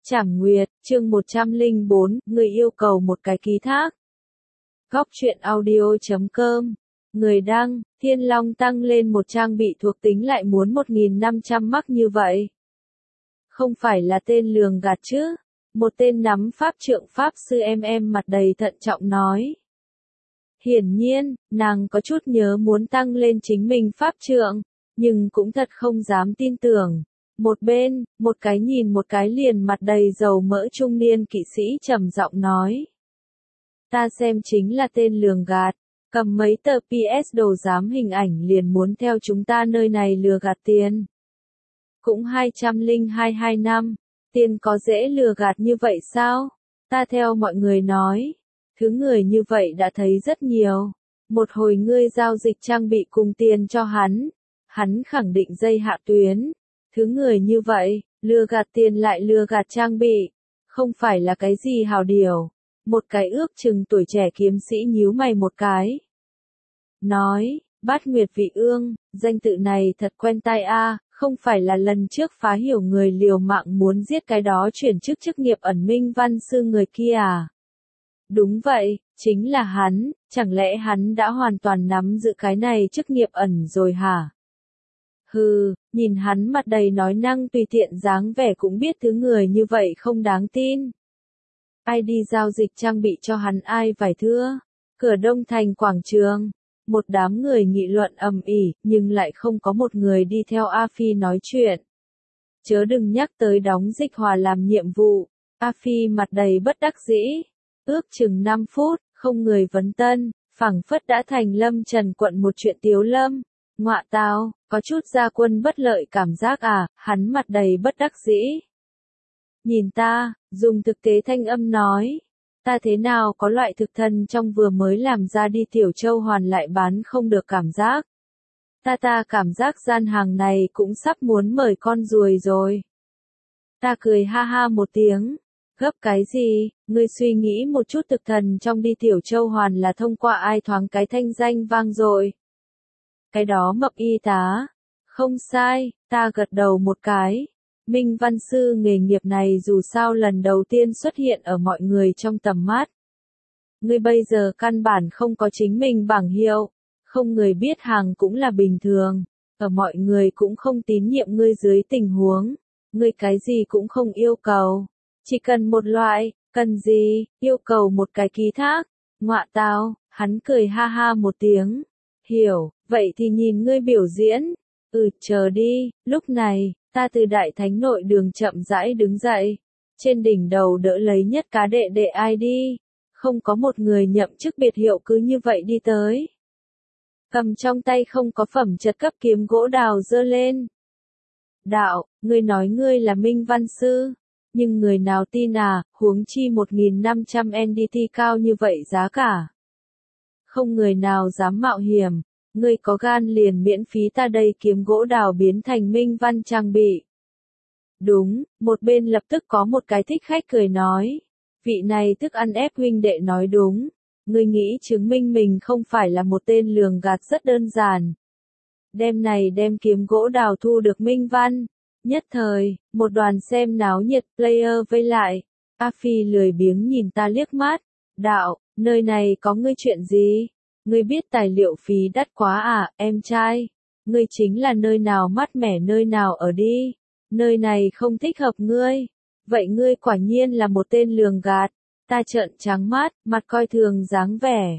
Trảm Nguyệt, chương 104, người yêu cầu một cái ký thác. Góc truyện audio.com. Người đăng, Thiên Long tăng lên một trang bị thuộc tính lại muốn 1.500 mắc như vậy. Không phải là tên lường gạt chứ? Một tên nắm pháp trượng pháp sư mặt đầy thận trọng nói. Hiển nhiên, nàng có chút nhớ muốn tăng lên chính mình pháp trượng, nhưng cũng thật không dám tin tưởng. Một bên, một cái nhìn một cái liền mặt đầy dầu mỡ trung niên kỵ sĩ trầm giọng nói. Ta xem chính là tên lường gạt, cầm mấy tờ PS đồ giám hình ảnh liền muốn theo chúng ta nơi này lừa gạt tiền. Cũng 202 năm, tiền có dễ lừa gạt như vậy sao? Ta theo mọi người nói, thứ người như vậy đã thấy rất nhiều. Một hồi ngươi giao dịch trang bị cùng tiền cho hắn khẳng định dây hạ tuyến. Thứ người như vậy, lừa gạt tiền lại lừa gạt trang bị, không phải là cái gì hào điều. Một cái ước chừng tuổi trẻ kiếm sĩ nhíu mày một cái. Nói, Bát Nguyệt Vị Ương, danh tự này thật quen tai a, không phải là lần trước phá hiểu người liều mạng muốn giết cái đó chuyển chức nghiệp ẩn minh văn sư người kia à? Đúng vậy, chính là hắn, chẳng lẽ hắn đã hoàn toàn nắm giữ cái này chức nghiệp ẩn rồi hả? Hừ, nhìn hắn mặt đầy nói năng tùy tiện dáng vẻ cũng biết thứ người như vậy không đáng tin. Ai đi giao dịch trang bị cho hắn ai phải thưa? Cửa Đông Thành quảng trường, một đám người nghị luận ầm ĩ, nhưng lại không có một người đi theo A Phi nói chuyện. Chớ đừng nhắc tới đóng dịch hòa làm nhiệm vụ. A Phi mặt đầy bất đắc dĩ. Ước chừng 5 phút, không người vấn tân, phảng phất đã thành Lâm Trần quận một chuyện tiếu lâm. Ngọa tao, có chút gia quân bất lợi cảm giác à, hắn mặt đầy bất đắc dĩ. Nhìn ta, dùng thực tế thanh âm nói. Ta thế nào có loại thực thần trong vừa mới làm ra đi Tiểu Châu hoàn lại bán không được cảm giác. Ta cảm giác gian hàng này cũng sắp muốn mời con ruồi rồi. Ta cười ha ha một tiếng. Gấp cái gì, ngươi suy nghĩ một chút thực thần trong đi Tiểu Châu hoàn là thông qua ai thoáng cái thanh danh vang rồi. Cái đó Mập y tá. Không sai, ta gật đầu một cái. Minh văn sư nghề nghiệp này dù sao lần đầu tiên xuất hiện ở mọi người trong tầm mắt. Ngươi bây giờ căn bản không có chính mình bảng hiệu, không người biết hàng cũng là bình thường. Ở mọi người cũng không tín nhiệm ngươi dưới tình huống. Ngươi cái gì cũng không yêu cầu. Chỉ cần một loại, cần gì, yêu cầu một cái ký thác. Ngọa tao, hắn cười ha ha một tiếng. Hiểu, vậy thì nhìn ngươi biểu diễn. Chờ đi, lúc này, ta từ đại thánh nội đường chậm rãi đứng dậy. Trên đỉnh đầu đỡ lấy nhất cá đệ đệ ai đi. Không có một người nhậm chức biệt hiệu cứ như vậy đi tới. Cầm trong tay không có phẩm chất cấp kiếm gỗ đào giơ lên. Đạo, ngươi nói ngươi là Minh văn sư. Nhưng người nào tin à, huống chi 1.500 NDT cao như vậy giá cả. Không người nào dám mạo hiểm. Ngươi có gan liền miễn phí ta đây kiếm gỗ đào biến thành minh văn trang bị. Đúng, một bên lập tức có một cái thích khách cười nói. Vị này thức ăn ép huynh đệ nói đúng. Ngươi nghĩ chứng minh mình không phải là một tên lường gạt rất đơn giản. Đem kiếm gỗ đào thu được minh văn. Nhất thời, một đoàn xem náo nhiệt player vây lại. A Phi lười biếng nhìn ta liếc mắt. Đạo, nơi này có ngươi chuyện gì? Ngươi biết tài liệu phí đắt quá à, em trai? Ngươi chính là nơi nào mát mẻ nơi nào ở đi. Nơi này không thích hợp ngươi. Vậy ngươi quả nhiên là một tên lường gạt. Ta trợn trắng mắt, mặt coi thường dáng vẻ.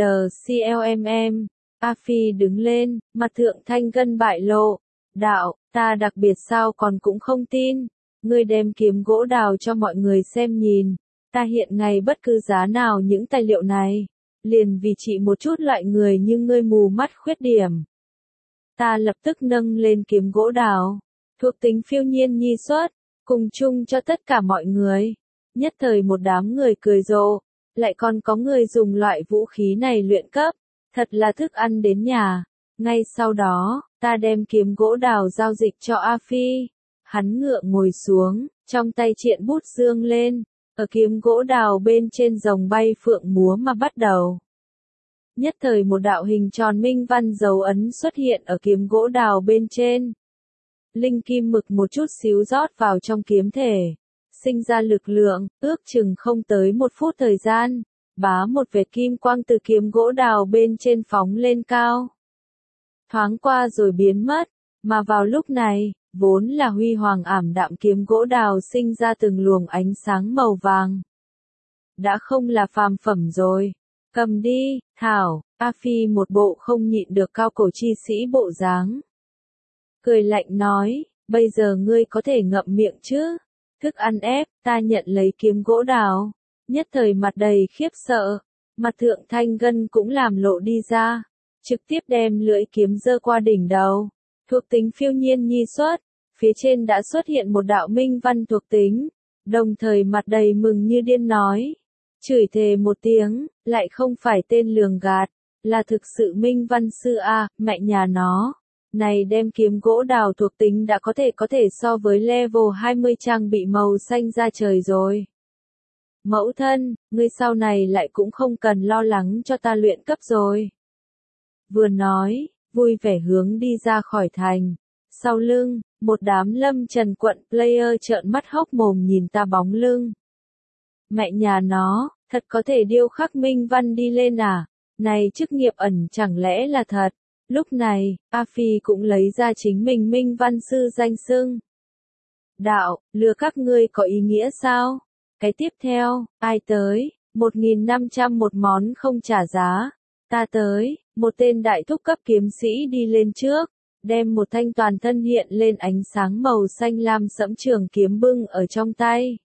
CLMM. A Phi đứng lên, mặt thượng thanh gân bại lộ. Đạo, ta đặc biệt sao còn cũng không tin. Ngươi đem kiếm gỗ đào cho mọi người xem nhìn. Ta hiện ngày bất cứ giá nào những tài liệu này. Liền vì chỉ một chút loại người như ngươi mù mắt khuyết điểm. Ta lập tức nâng lên kiếm gỗ đào. Thuộc tính phiêu nhiên nhi xuất. Cùng chung cho tất cả mọi người. Nhất thời một đám người cười rộ. Lại còn có người dùng loại vũ khí này luyện cấp. Thật là thức ăn đến nhà. Ngay sau đó, ta đem kiếm gỗ đào giao dịch cho A Phi. Hắn ngựa ngồi xuống, trong tay triện bút dương lên. Ở kiếm gỗ đào bên trên rồng bay phượng múa mà bắt đầu. Nhất thời một đạo hình tròn minh văn dấu ấn xuất hiện ở kiếm gỗ đào bên trên. Linh kim mực một chút xíu rót vào trong kiếm thể. sinh ra lực lượng, ước chừng không tới 1 phút thời gian, bá một vệt kim quang từ kiếm gỗ đào bên trên phóng lên cao. Thoáng qua rồi biến mất, mà vào lúc này, vốn là huy hoàng ảm đạm kiếm gỗ đào sinh ra từng luồng ánh sáng màu vàng. Đã không là phàm phẩm rồi. Cầm đi, Thảo, A Phi một bộ không nhịn được cao cổ chi sĩ bộ dáng. Cười lạnh nói, bây giờ ngươi có thể ngậm miệng chứ? Thức ăn ép, ta nhận lấy kiếm gỗ đào. Nhất thời mặt đầy khiếp sợ, mặt thượng thanh gân cũng làm lộ đi ra, trực tiếp đem lưỡi kiếm giơ qua đỉnh đầu. Thuộc tính phiêu nhiên nhi xuất, phía trên đã xuất hiện một đạo minh văn thuộc tính, đồng thời mặt đầy mừng như điên nói. Chửi thề một tiếng, lại không phải tên lường gạt, là thực sự minh văn sư a, mẹ nhà nó. Này đem kiếm gỗ đào thuộc tính đã có thể so với level 20 trang bị màu xanh ra trời rồi. Mẫu thân, ngươi sau này lại cũng không cần lo lắng cho ta luyện cấp rồi. Vừa nói, vui vẻ hướng đi ra khỏi thành. Sau lưng, một đám Lâm Trần quận player trợn mắt hốc mồm nhìn ta bóng lưng. Mẹ nhà nó, thật có thể điêu khắc minh văn đi lên à? Này chức nghiệp ẩn chẳng lẽ là thật? Lúc này, A Phi cũng lấy ra chính mình minh văn sư danh xưng. Đạo, lừa các ngươi có ý nghĩa sao? Cái tiếp theo, ai tới? 1.500 một món không trả giá. Ta tới, một tên đại thúc cấp kiếm sĩ đi lên trước, đem một thanh toàn thân hiện lên ánh sáng màu xanh lam sẫm trường kiếm bưng ở trong tay.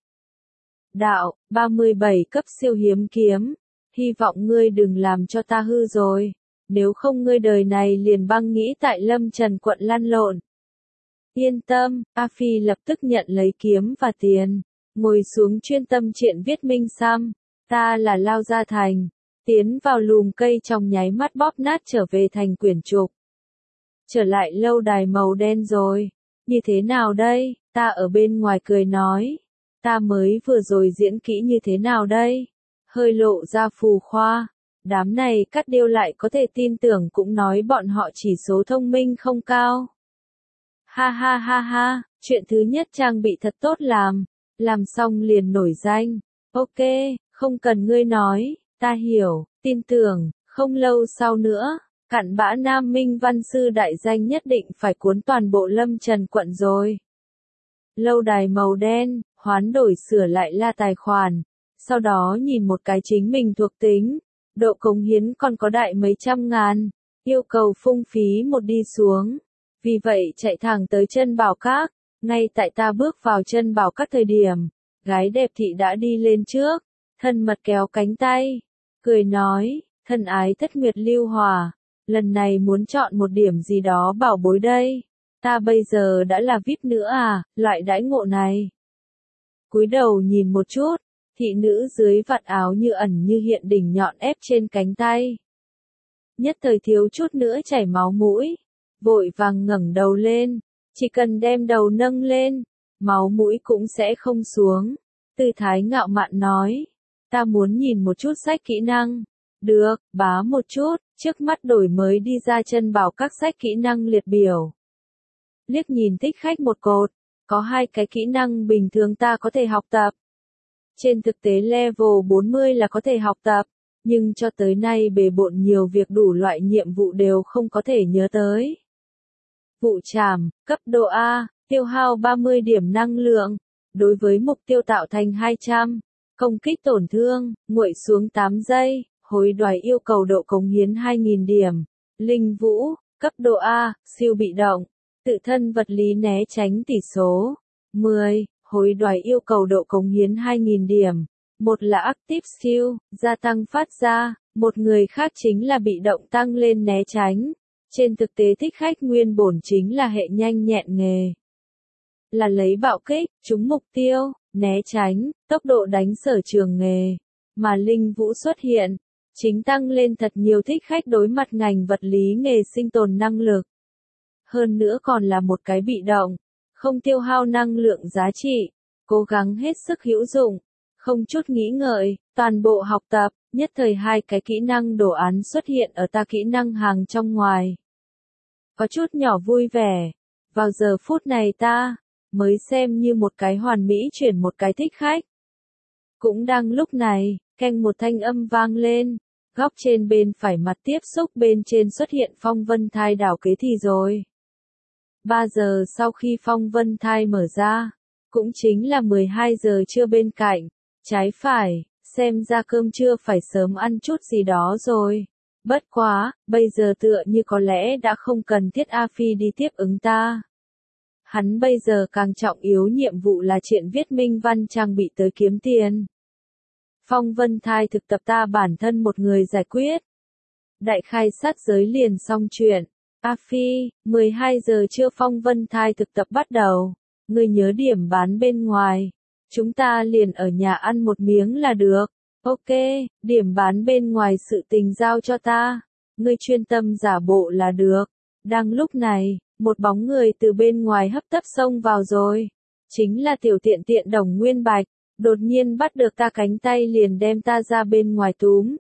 Đạo, 37 cấp siêu hiếm kiếm, hy vọng ngươi đừng làm cho ta hư rồi, nếu không ngươi đời này liền băng nghĩ tại Lâm Trần quận lăn lộn. Yên tâm, A Phi lập tức nhận lấy kiếm và tiền, ngồi xuống chuyên tâm chuyện viết minh xăm, ta là Lao Gia Thành, tiến vào lùm cây trong nháy mắt bóp nát trở về thành quyển trục. Trở lại lâu đài màu đen rồi, như thế nào đây, ta ở bên ngoài cười nói. Ta mới vừa rồi diễn kỹ như thế nào đây? Hơi lộ ra phù khoa. Đám này cắt điêu lại có thể tin tưởng cũng nói bọn họ chỉ số thông minh không cao. Ha ha ha ha, chuyện thứ nhất trang bị thật tốt làm xong liền nổi danh. Ok, không cần ngươi nói, ta hiểu, tin tưởng, không lâu sau nữa, cặn bã nam minh văn sư đại danh nhất định phải cuốn toàn bộ Lâm Trần quận rồi. Lâu đài màu đen, hoán đổi sửa lại la tài khoản, sau đó nhìn một cái chính mình thuộc tính, độ cống hiến còn có đại mấy trăm ngàn, yêu cầu phung phí một đi xuống, vì vậy chạy thẳng tới chân bảo các, ngay tại ta bước vào chân bảo các thời điểm, gái đẹp thị đã đi lên trước, thân mật kéo cánh tay, cười nói, thân ái thất nguyệt lưu hòa, lần này muốn chọn một điểm gì đó bảo bối đây. Ta bây giờ đã là VIP nữa à, loại đãi ngộ này. Cúi đầu nhìn một chút, thị nữ dưới vạt áo như ẩn như hiện đỉnh nhọn ép trên cánh tay. Nhất thời thiếu chút nữa chảy máu mũi, vội vàng ngẩng đầu lên, chỉ cần đem đầu nâng lên, máu mũi cũng sẽ không xuống. Tư thái ngạo mạn nói, ta muốn nhìn một chút sách kỹ năng. Được, bá một chút, trước mắt đổi mới đi ra chân bảo các sách kỹ năng liệt biểu. Liếc nhìn thích khách một cột, có 2 cái kỹ năng bình thường ta có thể học tập. Trên thực tế level 40 là có thể học tập, nhưng cho tới nay bề bộn nhiều việc đủ loại nhiệm vụ đều không có thể nhớ tới. Vụ trảm, cấp độ A, tiêu hao 30 điểm năng lượng, đối với mục tiêu tạo thành 200, công kích tổn thương, nguội xuống 8 giây, hối đoái yêu cầu độ cống hiến 2.000 điểm. Linh vũ, cấp độ A, siêu bị động. Tự thân vật lý né tránh tỷ số 10, hối đoái yêu cầu độ cống hiến 2.000 điểm. Một là active skill, gia tăng phát ra, một người khác chính là bị động tăng lên né tránh. Trên thực tế thích khách nguyên bổn chính là hệ nhanh nhẹn nghề. Là lấy bạo kích, trúng mục tiêu, né tránh, tốc độ đánh sở trường nghề. Mà linh vũ xuất hiện, chính tăng lên thật nhiều thích khách đối mặt ngành vật lý nghề sinh tồn năng lực. Hơn nữa còn là một cái bị động, không tiêu hao năng lượng giá trị, cố gắng hết sức hữu dụng, không chút nghĩ ngợi, toàn bộ học tập, nhất thời 2 cái kỹ năng đồ án xuất hiện ở ta kỹ năng hàng trong ngoài. Có chút nhỏ vui vẻ, vào giờ phút này ta, mới xem như một cái hoàn mỹ chuyển một cái thích khách. Cũng đang lúc này, keng một thanh âm vang lên, góc trên bên phải mặt tiếp xúc bên trên xuất hiện phong vân thai đảo kế thì rồi. 3 giờ sau khi phong vân thai mở ra, cũng chính là 12 giờ trưa bên cạnh, trái phải, xem ra cơm trưa phải sớm ăn chút gì đó rồi. Bất quá, bây giờ tựa như có lẽ đã không cần thiết A Phi đi tiếp ứng ta. Hắn bây giờ càng trọng yếu nhiệm vụ là chuyện viết minh văn trang bị tới kiếm tiền. Phong vân thai thực tập ta bản thân một người giải quyết. Đại khai sát giới liền xong chuyện. A Phi, 12 giờ trưa phong vân thai thực tập bắt đầu. Ngươi nhớ điểm bán bên ngoài. Chúng ta liền ở nhà ăn một miếng là được. Ok, điểm bán bên ngoài sự tình giao cho ta. Ngươi chuyên tâm giả bộ là được. Đang lúc này, một bóng người từ bên ngoài hấp tấp xông vào rồi. Chính là tiểu tiện tiện Đồng Nguyên Bạch. Đột nhiên bắt được ta cánh tay liền đem ta ra bên ngoài túm.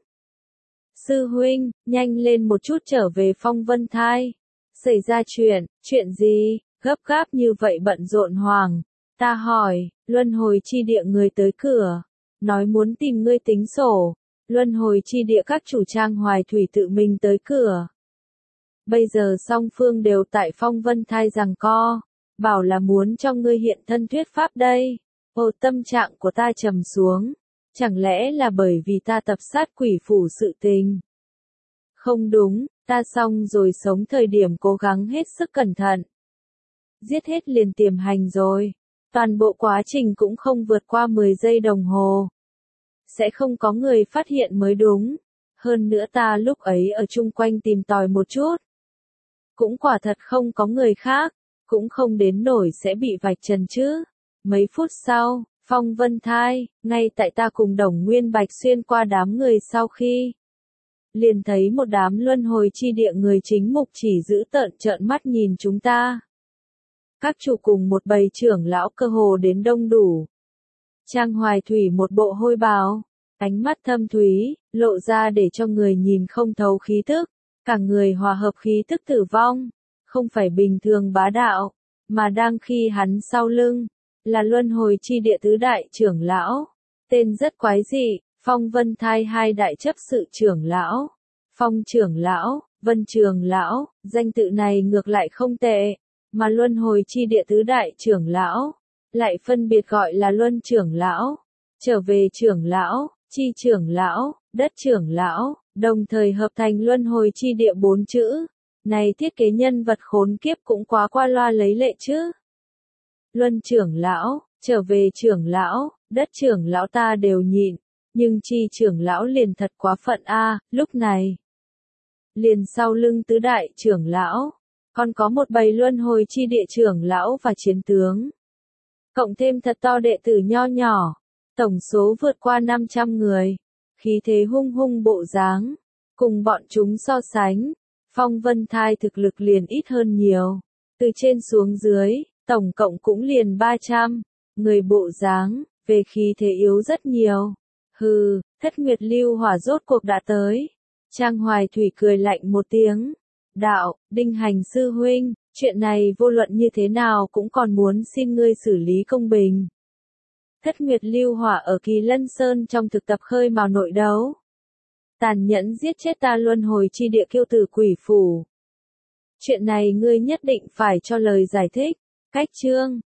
Sư huynh, nhanh lên một chút trở về phong vân thai. Xảy ra chuyện gì, gấp gáp như vậy bận rộn hoàng. Ta hỏi, luân hồi chi địa người tới cửa. Nói muốn tìm ngươi tính sổ. Luân hồi chi địa các chủ trang hoài thủy tự mình tới cửa. Bây giờ song phương đều tại phong vân thai giằng co. Bảo là muốn cho ngươi hiện thân thuyết pháp đây. Ồ, tâm trạng của ta trầm xuống. Chẳng lẽ là bởi vì ta tập sát quỷ phủ sự tình? Không đúng, ta xong rồi sống thời điểm cố gắng hết sức cẩn thận. Giết hết liền tiềm hành rồi. Toàn bộ quá trình cũng không vượt qua 10 giây đồng hồ. Sẽ không có người phát hiện mới đúng. Hơn nữa ta lúc ấy ở chung quanh tìm tòi một chút. Cũng quả thật không có người khác. Cũng không đến nổi sẽ bị vạch trần chứ. Mấy phút sau, phong vân thai, ngay tại ta cùng Đồng Nguyên Bạch xuyên qua đám người sau khi. Liền thấy một đám luân hồi chi địa người chính mục chỉ giữ tợn trợn mắt nhìn chúng ta. Các chủ cùng một bầy trưởng lão cơ hồ đến đông đủ. Trang Hoài Thủy một bộ hôi bào, ánh mắt thâm thúy, lộ ra để cho người nhìn không thấu khí tức. Cả người hòa hợp khí tức tử vong, không phải bình thường bá đạo, mà đang khi hắn sau lưng. Là luân hồi chi địa tứ đại trưởng lão. Tên rất quái dị, phong vân thai hai đại chấp sự trưởng lão. Phong trưởng lão, vân trưởng lão, danh tự này ngược lại không tệ. Mà luân hồi chi địa tứ đại trưởng lão. Lại phân biệt gọi là luân trưởng lão. Trở về trưởng lão, chi trưởng lão, đất trưởng lão. Đồng thời hợp thành luân hồi chi địa 4 chữ. Này thiết kế nhân vật khốn kiếp cũng quá qua loa lấy lệ chứ. Luân trưởng lão, trở về trưởng lão, đất trưởng lão ta đều nhịn, nhưng chi trưởng lão liền thật quá phận a. Lúc này, liền sau lưng tứ đại trưởng lão, còn có một bầy luân hồi chi địa trưởng lão và chiến tướng. Cộng thêm thật to đệ tử nho nhỏ, tổng số vượt qua 500 người, khí thế hung hung bộ dáng, cùng bọn chúng so sánh, phong vân thai thực lực liền ít hơn nhiều, từ trên xuống dưới. Tổng cộng cũng liền 300, người bộ dáng, về khí thế yếu rất nhiều. Hừ, Thất Nguyệt Lưu Hỏa rốt cuộc đã tới. Trang Hoài Thủy cười lạnh một tiếng. Đạo, Đinh Hành sư huynh, chuyện này vô luận như thế nào cũng còn muốn xin ngươi xử lý công bình. Thất Nguyệt Lưu Hỏa ở Kỳ Lân Sơn trong thực tập khơi mào nội đấu. Tàn nhẫn giết chết ta luân hồi chi địa kiêu tử quỷ phủ. Chuyện này ngươi nhất định phải cho lời giải thích. Cách chương